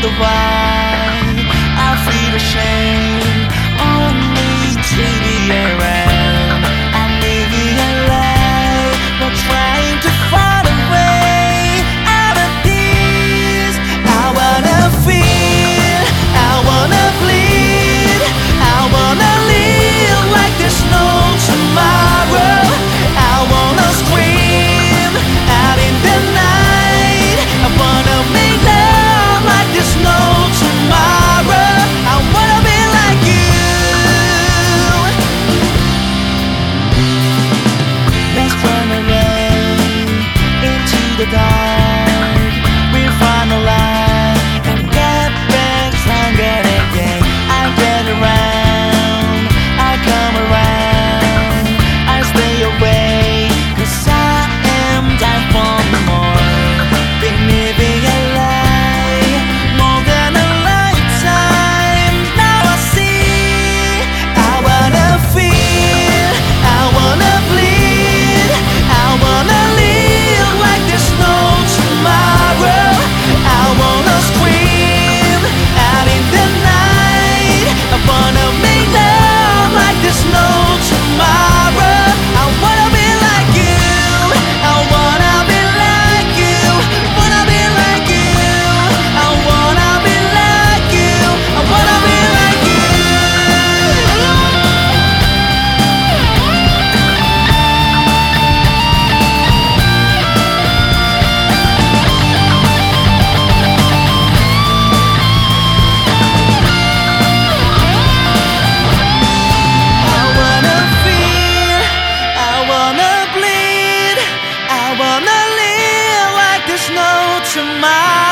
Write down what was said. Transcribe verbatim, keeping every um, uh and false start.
wonder why I feel ashamed. Only to be around. I'm living a lie, but trying to find a way out of this. I wanna feel, I wanna bleed, I wanna live like there's no tomorrow. I wanna scream out in the night. I wanna make love like there's no tomorrow. I wanna be like you. Let's run away into the dark. We'll find a light and get back stronger again. I get around, I come around, I stay away, 'cause I am dying for more. Been living a lie, more than a lifetime. Now I see, I wanna feel, I wanna bleed, I wanna live like there's no tomorrow. I wanna scream out in the night. I wanna make love like there's no tomorrow. I wanna be like you, I wanna be like you, wanna be like you, I wanna be like you, I wanna be like you. I wanna feel, I wanna bleed, I wanna live like there's no tomorrow.